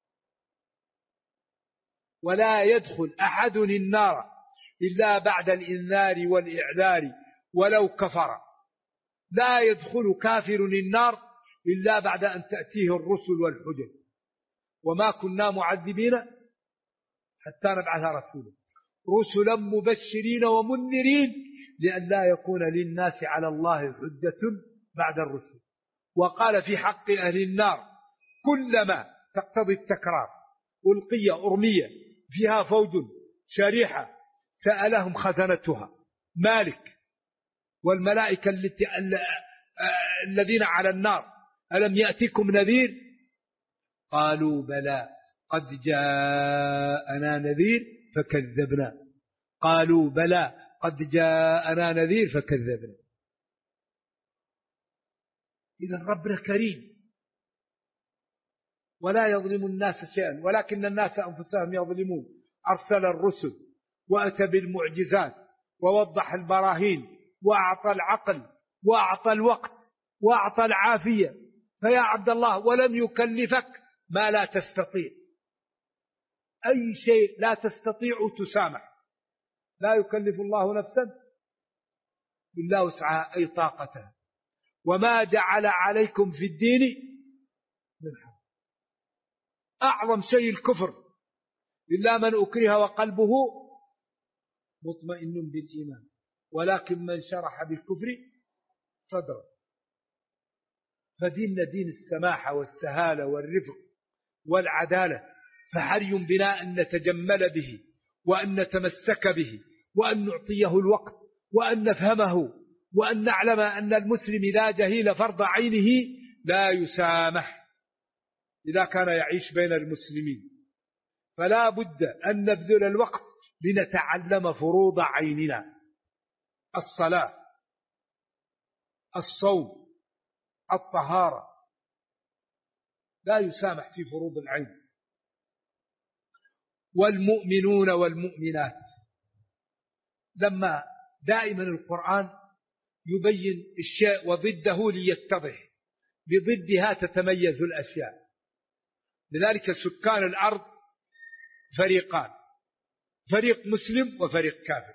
ولا يدخل أحد النار إلا بعد الإنذار والإعذار ولو كفر. لا يدخل كافر النار إلا بعد أن تأتيه الرسل والحجج. وما كنا معذبين حتى نبعث رسولا رسلا مبشرين ومنذرين لئلا يكون للناس على الله حجة بعد الرسل. وقال في حق أهل النار كلما تقتضي التكرار ألقي أرمية فيها فوج شريحة سألهم خزنتها مالك والملائكة الذين على النار ألم يأتكم نذير؟ قالوا بلى قد جاءنا نذير فكذبنا. قالوا بلى قد جاءنا نذير فكذبنا. إذا ربنا كريم ولا يظلم الناس شيئا ولكن الناس أنفسهم يظلمون. أرسل الرسل وأتى بالمعجزات ووضح البراهين وأعطى العقل وأعطى الوقت وأعطى العافية. فيا عبد الله ولم يكلفك ما لا تستطيع. أي شيء لا تستطيع تسامح. لا يكلف الله نفسا إلا وسعها أي طاقتها. وما جعل عليكم في الدين من حرج. أعظم شيء الكفر إلا من أكره وقلبه مطمئن بالإيمان ولكن من شرح بالكفر صدره. فديننا دين السماحة والسهالة والرفق والعدالة. فحري بنا أن نتجمل به وأن نتمسك به وأن نعطيه الوقت وأن نفهمه وأن نعلم أن المسلم إذا جهيل فرض عينه لا يسامح إذا كان يعيش بين المسلمين. فلا بد أن نبذل الوقت لنتعلم فروض عيننا: الصلاة، الصوم، الطهارة، لا يسامح في فروض العين. والمؤمنون والمؤمنات، لما دائما القرآن يبين الشيء وضده ليتضح، بضدها تتميز الأشياء. لذلك سكان الأرض فريقان: فريق مسلم وفريق كافر.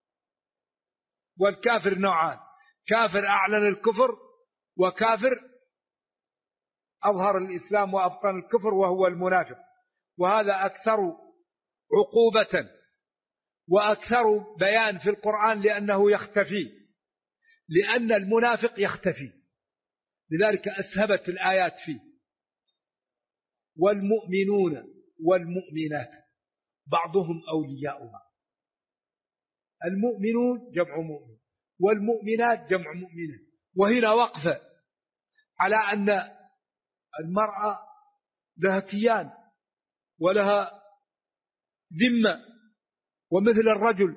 والكافر نوعان: كافر أعلن الكفر، وكافر أظهر الإسلام وأبطن الكفر وهو المنافق، وهذا أكثر عقوبة وأكثر بيان في القرآن لأنه يختفي، لأن المنافق يختفي، لذلك أسهبت الآيات فيه. والمؤمنون والمؤمنات بعضهم أولياء بعض. المؤمنون جمع مؤمن، والمؤمنات جمع مؤمنة. وهنا وقفة على أن المرأة لها كيان ولها ذمة ومثل الرجل،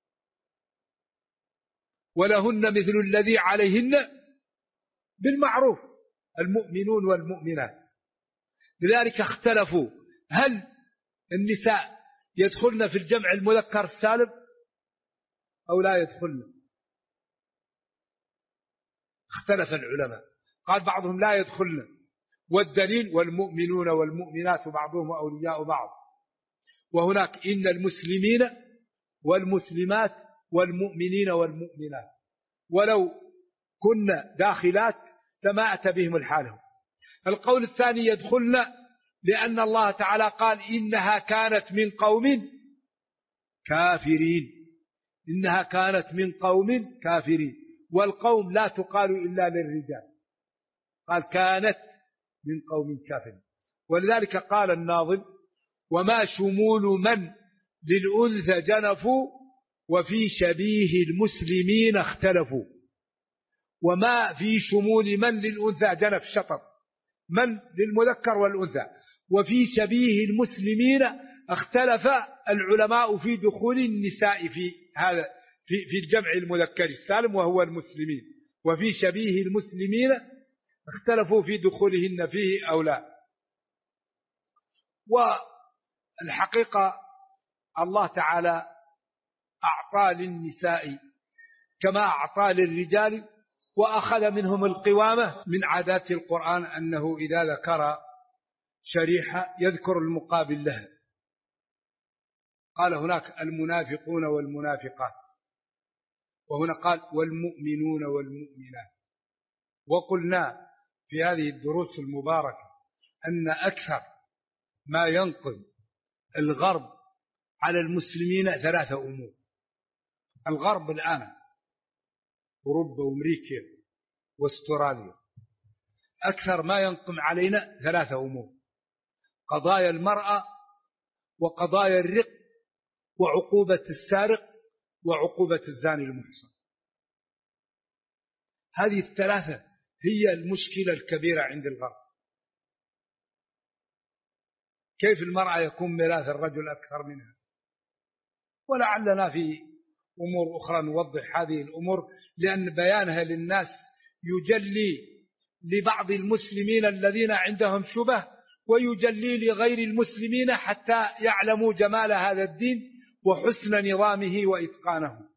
ولهن مثل الذي عليهن بالمعروف، المؤمنون والمؤمنات. لذلك اختلفوا: هل النساء يدخلن في الجمع المذكر السالم أو لا يدخلن؟ اختلف العلماء، قال بعضهم لا يدخلن، والدليل: والمؤمنون والمؤمنات بعضهم أولياء بعض. وهناك إن المسلمين والمسلمات والمؤمنين والمؤمنات، ولو كنا داخلات لما أتى بهم الحال. القول الثاني: يدخلن، لأن الله تعالى قال: إنها كانت من قوم كافرين. إنها كانت من قوم كافرين، والقوم لا تقال إلا للرجال، قال كانت من قوم كافرين. ولذلك قال الناظم: وما شمول من للأنثى جنفوا، وفي شبيه المسلمين اختلفوا. وما في شمول من للأنثى جنف شطر، من للمذكر والأنثى، وفي شبيه المسلمين اختلف العلماء في دخول النساء في هذا في الجمع المذكر السالم وهو المسلمين، وفي شبيه المسلمين اختلفوا في دخولهن فيه أو لا. والحقيقة الله تعالى أعطى للنساء كما أعطى للرجال، وأخذ منهم القوامة. من عادات القرآن أنه إذا ذكر شريحة يذكر المقابل لها. قال هناك المنافقون والمنافقات، وهنا قال والمؤمنون والمؤمنات. وقلنا في هذه الدروس المباركة أن أكثر ما ينقل الغرب على المسلمين ثلاثة أمور. الغرب الآن أوروبا وأمريكا واستراليا، أكثر ما ينقم علينا ثلاثة أمور: قضايا المرأة، وقضايا الرق، وعقوبة السارق، وعقوبة الزاني المحصن. هذه الثلاثة هي المشكلة الكبيرة عند الغرب. كيف المرأة يكون ميراث الرجل أكثر منها؟ ولعلنا في أمور أخرى نوضح هذه الأمور، لأن بيانها للناس يجلي لبعض المسلمين الذين عندهم شبه، ويجلي لغير المسلمين حتى يعلموا جمال هذا الدين وحسن نظامه وإتقانه.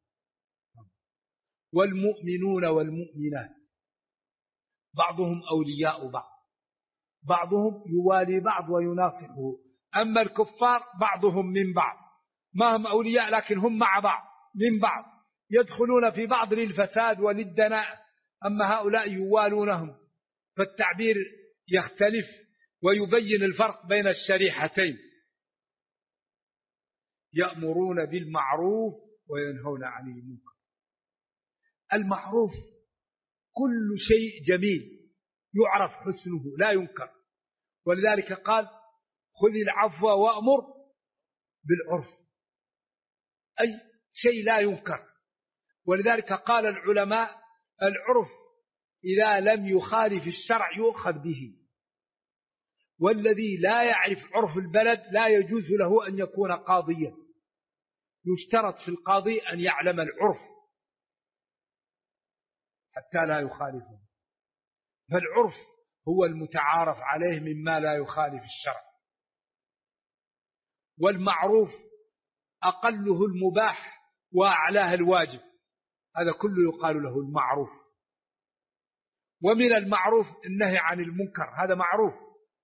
والمؤمنون والمؤمنات بعضهم أولياء بعض، بعضهم يوالي بعض ويناصحه. أما الكفار بعضهم من بعض، ما هم أولياء لكن هم مع بعض من بعض، يدخلون في بعض للفساد وللدناء، أما هؤلاء يوالونهم. فالتعبير يختلف ويبين الفرق بين الشريحتين: يأمرون بالمعروف وينهون عن المنكر. المعروف كل شيء جميل يعرف حسنه لا ينكر، ولذلك قال: خذ العفو وأمر بالعرف، أي شيء لا ينكر. ولذلك قال العلماء: العرف إذا لم يخالف الشرع يؤخذ به، والذي لا يعرف عرف البلد لا يجوز له أن يكون قاضيا. يشترط في القاضي أن يعلم العرف حتى لا يخالفه، فالعرف هو المتعارف عليه مما لا يخالف الشرع، والمعروف أقله المباح وأعلاه الواجب، هذا كله يقال له المعروف. ومن المعروف النهي عن المنكر، هذا معروف،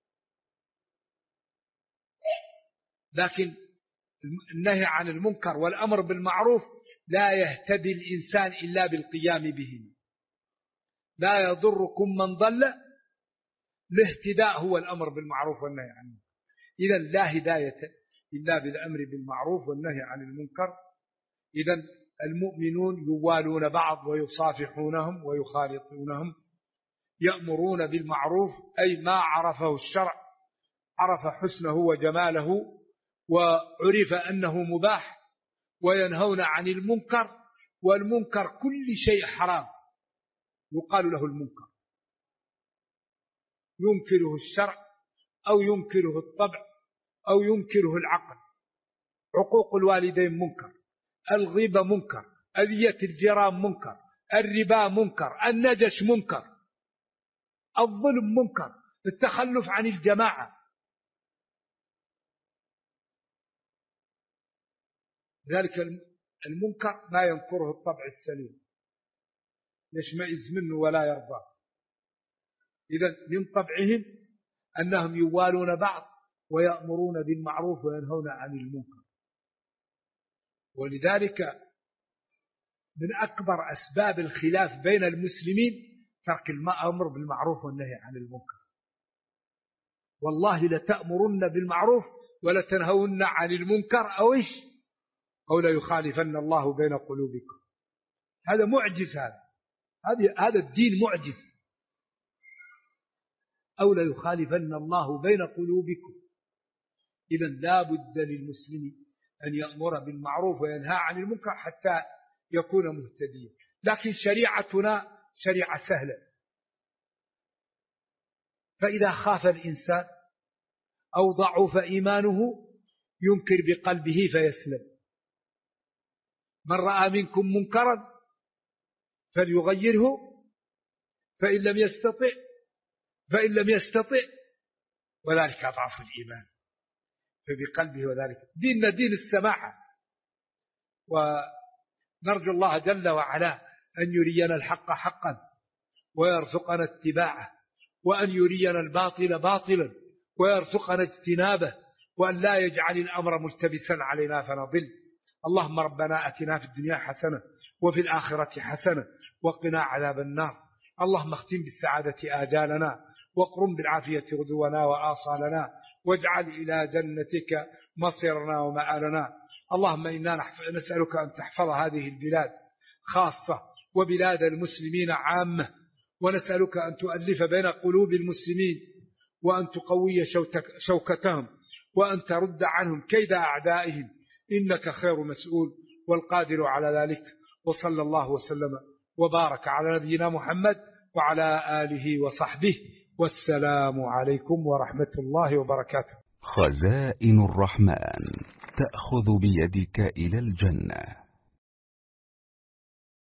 لكن النهي عن المنكر والأمر بالمعروف لا يهتدي الإنسان إلا بالقيام به. لا يضركم من ضل، الاهتداء هو الأمر بالمعروف والنهي عن المنكر. إذن لا هداية إلا بالأمر بالمعروف والنهي عن المنكر. إذن المؤمنون يوالون بعض ويصافحونهم ويخالطونهم، يأمرون بالمعروف أي ما عرفه الشرع، عرف حسنه وجماله وعرف أنه مباح، وينهون عن المنكر، والمنكر كل شيء حرام يقال له المنكر، ينكره الشرع أو ينكره الطبع أو ينكره العقل. عقوق الوالدين منكر، الغيبة منكر، أذية الجيران منكر، الربا منكر، النجش منكر، الظلم منكر، التخلف عن الجماعة. ذلك المنكر ما ينكره الطبع السليم، يشمئز منه ولا يرضى. إذن من طبعهم أنهم يوالون بعض ويأمرون بالمعروف وينهون عن المنكر. ولذلك من أكبر أسباب الخلاف بين المسلمين ترك الأمر بالمعروف والنهي عن المنكر. والله لتأمرن بالمعروف ولتنهون عن المنكر أو لا يخالفن الله بين قلوبكم. هذا معجز، هذا الدين معجز. أو لا يخالفن الله بين قلوبكم. إذن لا بد للمسلم أن يأمر بالمعروف وينهى عن المنكر حتى يكون مهتديا. لكن شريعتنا شريعة سهلة، فإذا خاف الإنسان أو ضعف إيمانه ينكر بقلبه فيسلم. من رأى منكم منكرا فليغيره، فإن لم يستطع وذلك أضعف الإيمان، فبقلبه. وذلك ديننا دين السماحة، ونرجو الله جل وعلا أن يرينا الحق حقا ويرزقنا اتباعه، وأن يرينا الباطل باطلا ويرزقنا اجتنابه، وأن لا يجعل الأمر ملتبسا علينا فنضل. اللهم ربنا أتنا في الدنيا حسنة وفي الآخرة حسنة وقنا عذاب النار. اللهم اختم بالسعادة آجالنا، واقرم بالعافية غدونا وآصالنا، واجعل إلى جنتك مصيرنا ومآلنا. اللهم إنا نسألك أن تحفظ هذه البلاد خاصة وبلاد المسلمين عامة، ونسألك أن تؤلف بين قلوب المسلمين، وأن تقوي شوكتهم، وأن ترد عنهم كيد أعدائهم، إنك خير مسؤول والقادر على ذلك. وصلى الله وسلم وبارك على نبينا محمد وعلى آله وصحبه، والسلام عليكم ورحمة الله وبركاته. خزائن الرحمن تأخذ بيدك إلى الجنة.